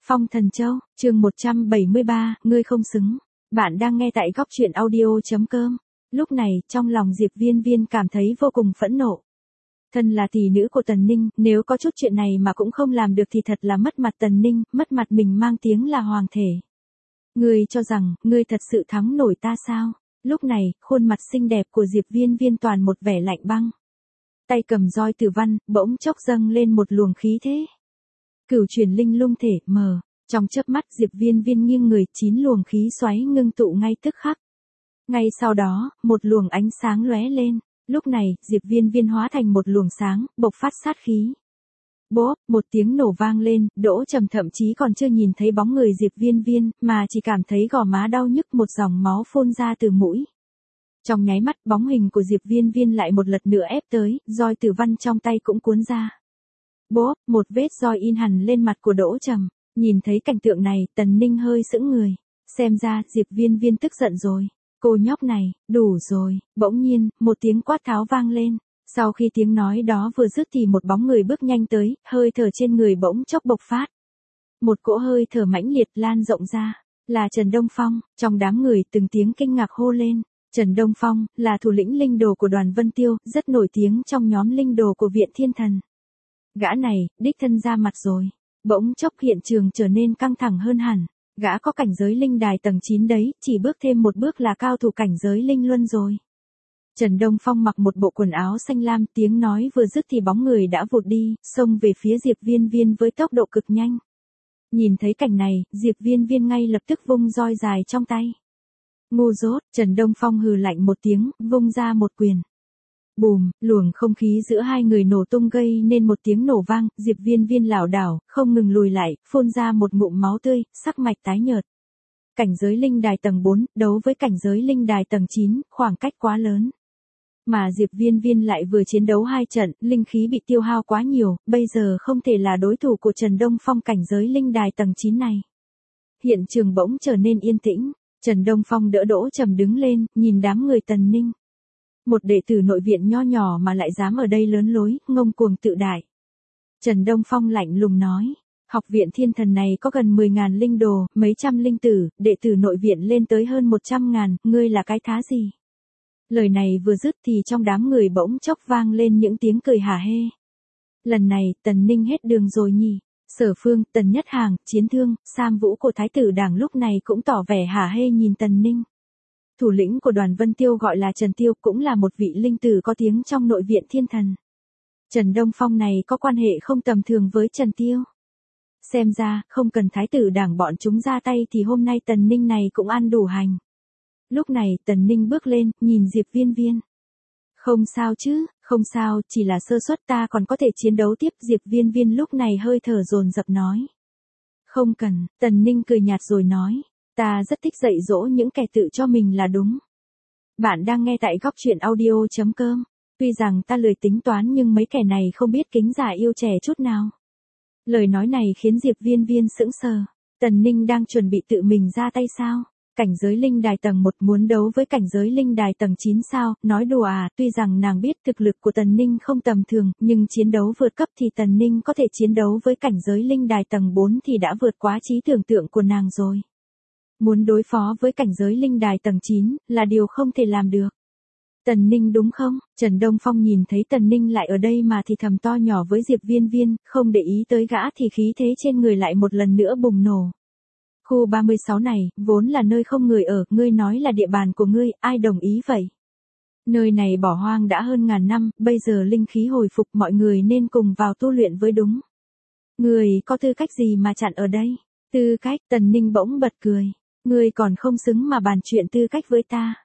Phong Thần Châu, chương 173, ngươi không xứng. Bạn đang nghe tại góc truyện audio.com. Lúc này, trong lòng Diệp Viên Viên cảm thấy vô cùng phẫn nộ. Thân là tỷ nữ của Tần Ninh, nếu có chút chuyện này mà cũng không làm được thì thật là mất mặt Tần Ninh, mất mặt mình mang tiếng là hoàng thể. Ngươi cho rằng, ngươi thật sự thắng nổi ta sao? Lúc này, khuôn mặt xinh đẹp của Diệp Viên Viên toàn một vẻ lạnh băng. Tay cầm roi tử văn, bỗng chốc dâng lên một luồng khí thế. Cửu truyền linh lung thể, mở. Trong chớp mắt Diệp Viên Viên nghiêng người, 9 luồng khí xoáy ngưng tụ ngay tức khắc. Ngay sau đó, một luồng ánh sáng lóe lên. Lúc này, Diệp Viên Viên hóa thành một luồng sáng, bộc phát sát khí. Bốp, một tiếng nổ vang lên, Đỗ Trầm thậm chí còn chưa nhìn thấy bóng người Diệp Viên Viên, mà chỉ cảm thấy gò má đau nhức, một dòng máu phun ra từ mũi. Trong nháy mắt, bóng hình của Diệp Viên Viên lại một lần nữa ép tới, roi tử văn trong tay cũng cuốn ra. Bốp, một vết roi in hẳn lên mặt của Đỗ Trầm. Nhìn thấy cảnh tượng này, Tần Ninh hơi sững người. Xem ra, Diệp Viên Viên tức giận rồi. Cô nhóc này, đủ rồi. Bỗng nhiên, một tiếng quát tháo vang lên. Sau khi tiếng nói đó vừa dứt thì một bóng người bước nhanh tới, hơi thở trên người bỗng chốc bộc phát. Một cỗ hơi thở mãnh liệt lan rộng ra. Là Trần Đông Phong. Trong đám người từng tiếng kinh ngạc hô lên. Trần Đông Phong, là thủ lĩnh linh đồ của Đoàn Vân Tiêu, rất nổi tiếng trong nhóm linh đồ của Viện Thiên Thần. Gã này, đích thân ra mặt rồi. Bỗng chốc hiện trường trở nên căng thẳng hơn hẳn. Gã có cảnh giới linh đài tầng 9 đấy, chỉ bước thêm một bước là cao thủ cảnh giới linh luân rồi. Trần Đông Phong mặc một bộ quần áo xanh lam, tiếng nói vừa dứt thì bóng người đã vụt đi, xông về phía Diệp Viên Viên với tốc độ cực nhanh. Nhìn thấy cảnh này, Diệp Viên Viên ngay lập tức vung roi dài trong tay. Ngu dốt, Trần Đông Phong hừ lạnh một tiếng, vung ra một quyền. Bùm, luồng không khí giữa hai người nổ tung gây nên một tiếng nổ vang, Diệp Viên Viên lảo đảo, không ngừng lùi lại, phun ra một ngụm máu tươi, sắc mạch tái nhợt. Cảnh giới linh đài tầng 4, đấu với cảnh giới linh đài tầng 9, khoảng cách quá lớn. Mà Diệp Viên Viên lại vừa chiến đấu 2 trận, linh khí bị tiêu hao quá nhiều, bây giờ không thể là đối thủ của Trần Đông Phong cảnh giới linh đài tầng 9 này. Hiện trường bỗng trở nên yên tĩnh, Trần Đông Phong đỡ Đỗ Trầm đứng lên, nhìn đám người Tần Ninh. Một đệ tử nội viện nho nhỏ mà lại dám ở đây lớn lối, ngông cuồng tự đại. Trần Đông Phong lạnh lùng nói, học viện Thiên Thần này có gần 10.000 linh đồ, mấy trăm linh tử, đệ tử nội viện lên tới hơn 100.000, ngươi là cái thá gì? Lời này vừa dứt thì trong đám người bỗng chốc vang lên những tiếng cười hả hê. Lần này, Tần Ninh hết đường rồi nhỉ? Sở Phương, Tần Nhất Hàng, Chiến Thương, Sam Vũ của Thái tử Đảng lúc này cũng tỏ vẻ hả hê nhìn Tần Ninh. Thủ lĩnh của Đoàn Vân Tiêu gọi là Trần Tiêu, cũng là một vị linh tử có tiếng trong nội viện Thiên Thần. Trần Đông Phong này có quan hệ không tầm thường với Trần Tiêu. Xem ra, không cần Thái tử Đảng bọn chúng ra tay thì hôm nay Tần Ninh này cũng ăn đủ hành. Lúc này, Tần Ninh bước lên, nhìn Diệp Viên Viên. Không sao chứ, không sao, chỉ là sơ suất, ta còn có thể chiến đấu tiếp. Diệp Viên Viên lúc này hơi thở dồn dập nói. Không cần, Tần Ninh cười nhạt rồi nói. Ta rất thích dạy dỗ những kẻ tự cho mình là đúng. Bạn đang nghe tại góc truyện audio.com. Tuy rằng ta lười tính toán nhưng mấy kẻ này không biết kính già yêu trẻ chút nào. Lời nói này khiến Diệp Viên Viên sững sờ. Tần Ninh đang chuẩn bị tự mình ra tay sao? Cảnh giới linh đài tầng 1 muốn đấu với cảnh giới linh đài tầng 9 sao? Nói đùa à? Tuy rằng nàng biết thực lực của Tần Ninh không tầm thường, nhưng chiến đấu vượt cấp thì Tần Ninh có thể chiến đấu với cảnh giới linh đài tầng 4 thì đã vượt quá trí tưởng tượng của nàng rồi. Muốn đối phó với cảnh giới linh đài tầng 9, là điều không thể làm được. Tần Ninh đúng không? Trần Đông Phong nhìn thấy Tần Ninh lại ở đây mà thì thầm to nhỏ với Diệp Viên Viên, không để ý tới gã thì khí thế trên người lại một lần nữa bùng nổ. Khu 36 này, vốn là nơi không người ở, ngươi nói là địa bàn của ngươi, ai đồng ý vậy? Nơi này bỏ hoang đã hơn ngàn năm, bây giờ linh khí hồi phục, mọi người nên cùng vào tu luyện với đúng. Ngươi có tư cách gì mà chặn ở đây? Tư cách? Tần Ninh bỗng bật cười. Ngươi còn không xứng mà bàn chuyện tư cách với ta.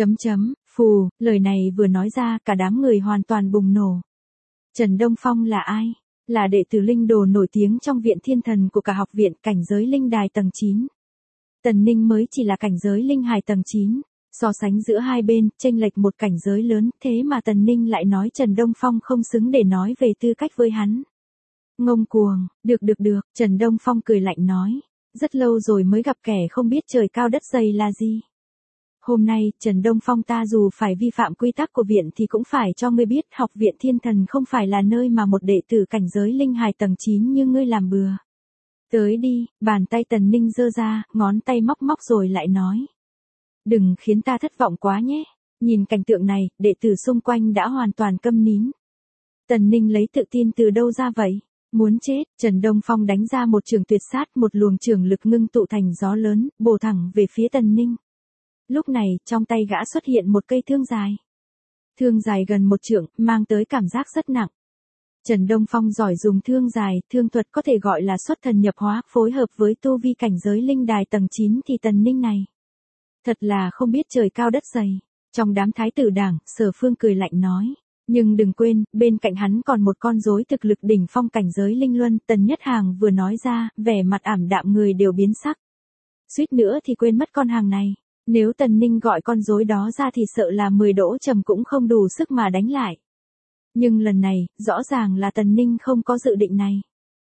Phù, lời này vừa nói ra cả đám người hoàn toàn bùng nổ. Trần Đông Phong là ai? Là đệ tử linh đồ nổi tiếng trong viện Thiên Thần của cả học viện, cảnh giới linh đài tầng 9. Tần Ninh mới chỉ là cảnh giới linh hài tầng 9. So sánh giữa hai bên, chênh lệch một cảnh giới lớn, thế mà Tần Ninh lại nói Trần Đông Phong không xứng để nói về tư cách với hắn. Ngông cuồng, được, Trần Đông Phong cười lạnh nói. Rất lâu rồi mới gặp kẻ không biết trời cao đất dày là gì. Hôm nay, Trần Đông Phong ta dù phải vi phạm quy tắc của viện thì cũng phải cho ngươi biết học viện Thiên Thần không phải là nơi mà một đệ tử cảnh giới linh hài tầng 9 như ngươi làm bừa. Tới đi, bàn tay Tần Ninh giơ ra, ngón tay móc móc rồi lại nói. Đừng khiến ta thất vọng quá nhé. Nhìn cảnh tượng này, đệ tử xung quanh đã hoàn toàn câm nín. Tần Ninh lấy tự tin từ đâu ra vậy? Muốn chết, Trần Đông Phong đánh ra một trường tuyệt sát, một luồng trường lực ngưng tụ thành gió lớn, bổ thẳng về phía Tần Ninh. Lúc này, trong tay gã xuất hiện một cây thương dài. Thương dài gần 1 trượng, mang tới cảm giác rất nặng. Trần Đông Phong giỏi dùng thương dài, thương thuật có thể gọi là xuất thần nhập hóa, phối hợp với tu vi cảnh giới linh đài tầng 9 thì Tần Ninh này. Thật là không biết trời cao đất dày. Trong đám thái tử đảng, Sở Phương cười lạnh nói. Nhưng đừng quên, bên cạnh hắn còn một con rối thực lực đỉnh phong cảnh giới linh luân. Tần Nhất Hàng vừa nói ra, vẻ mặt ảm đạm người đều biến sắc. Suýt nữa thì quên mất con hàng này. Nếu Tần Ninh gọi con rối đó ra thì sợ là 10 đỗ trầm cũng không đủ sức mà đánh lại. Nhưng lần này, rõ ràng là Tần Ninh không có dự định này.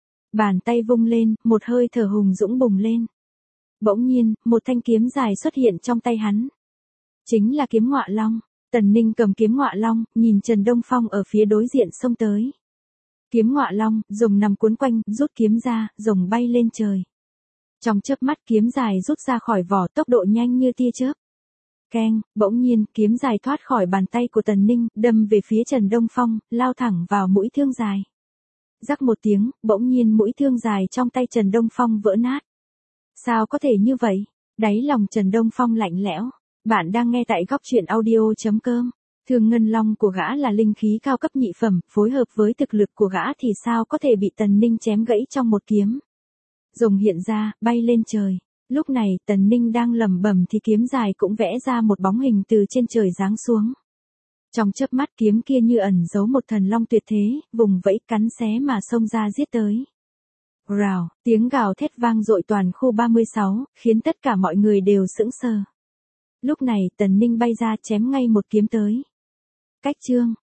Bàn tay vung lên, một hơi thở hùng dũng bùng lên. Bỗng nhiên, một thanh kiếm dài xuất hiện trong tay hắn. Chính là kiếm Ngọa Long. Tần Ninh cầm kiếm Ngọa Long, nhìn Trần Đông Phong ở phía đối diện xông tới. Kiếm Ngọa Long, rồng nằm cuốn quanh, rút kiếm ra, rồng bay lên trời. Trong chớp mắt kiếm dài rút ra khỏi vỏ, tốc độ nhanh như tia chớp. Keng, bỗng nhiên, kiếm dài thoát khỏi bàn tay của Tần Ninh, đâm về phía Trần Đông Phong, lao thẳng vào mũi thương dài. Rắc một tiếng, bỗng nhiên mũi thương dài trong tay Trần Đông Phong vỡ nát. Sao có thể như vậy? Đáy lòng Trần Đông Phong lạnh lẽo. Bạn đang nghe tại góc truyện audio.com. Thương ngân long của gã là linh khí cao cấp nhị phẩm, phối hợp với thực lực của gã thì sao có thể bị Tần Ninh chém gãy trong một kiếm. Rồng hiện ra, bay lên trời. Lúc này, Tần Ninh đang lẩm bẩm thì kiếm dài cũng vẽ ra một bóng hình từ trên trời giáng xuống. Trong chớp mắt kiếm kia như ẩn giấu một thần long tuyệt thế, vùng vẫy cắn xé mà xông ra giết tới. Rào, tiếng gào thét vang dội toàn khu 36, khiến tất cả mọi người đều sững sờ. Lúc này, Tần Ninh bay ra chém ngay một kiếm tới. Cách chương.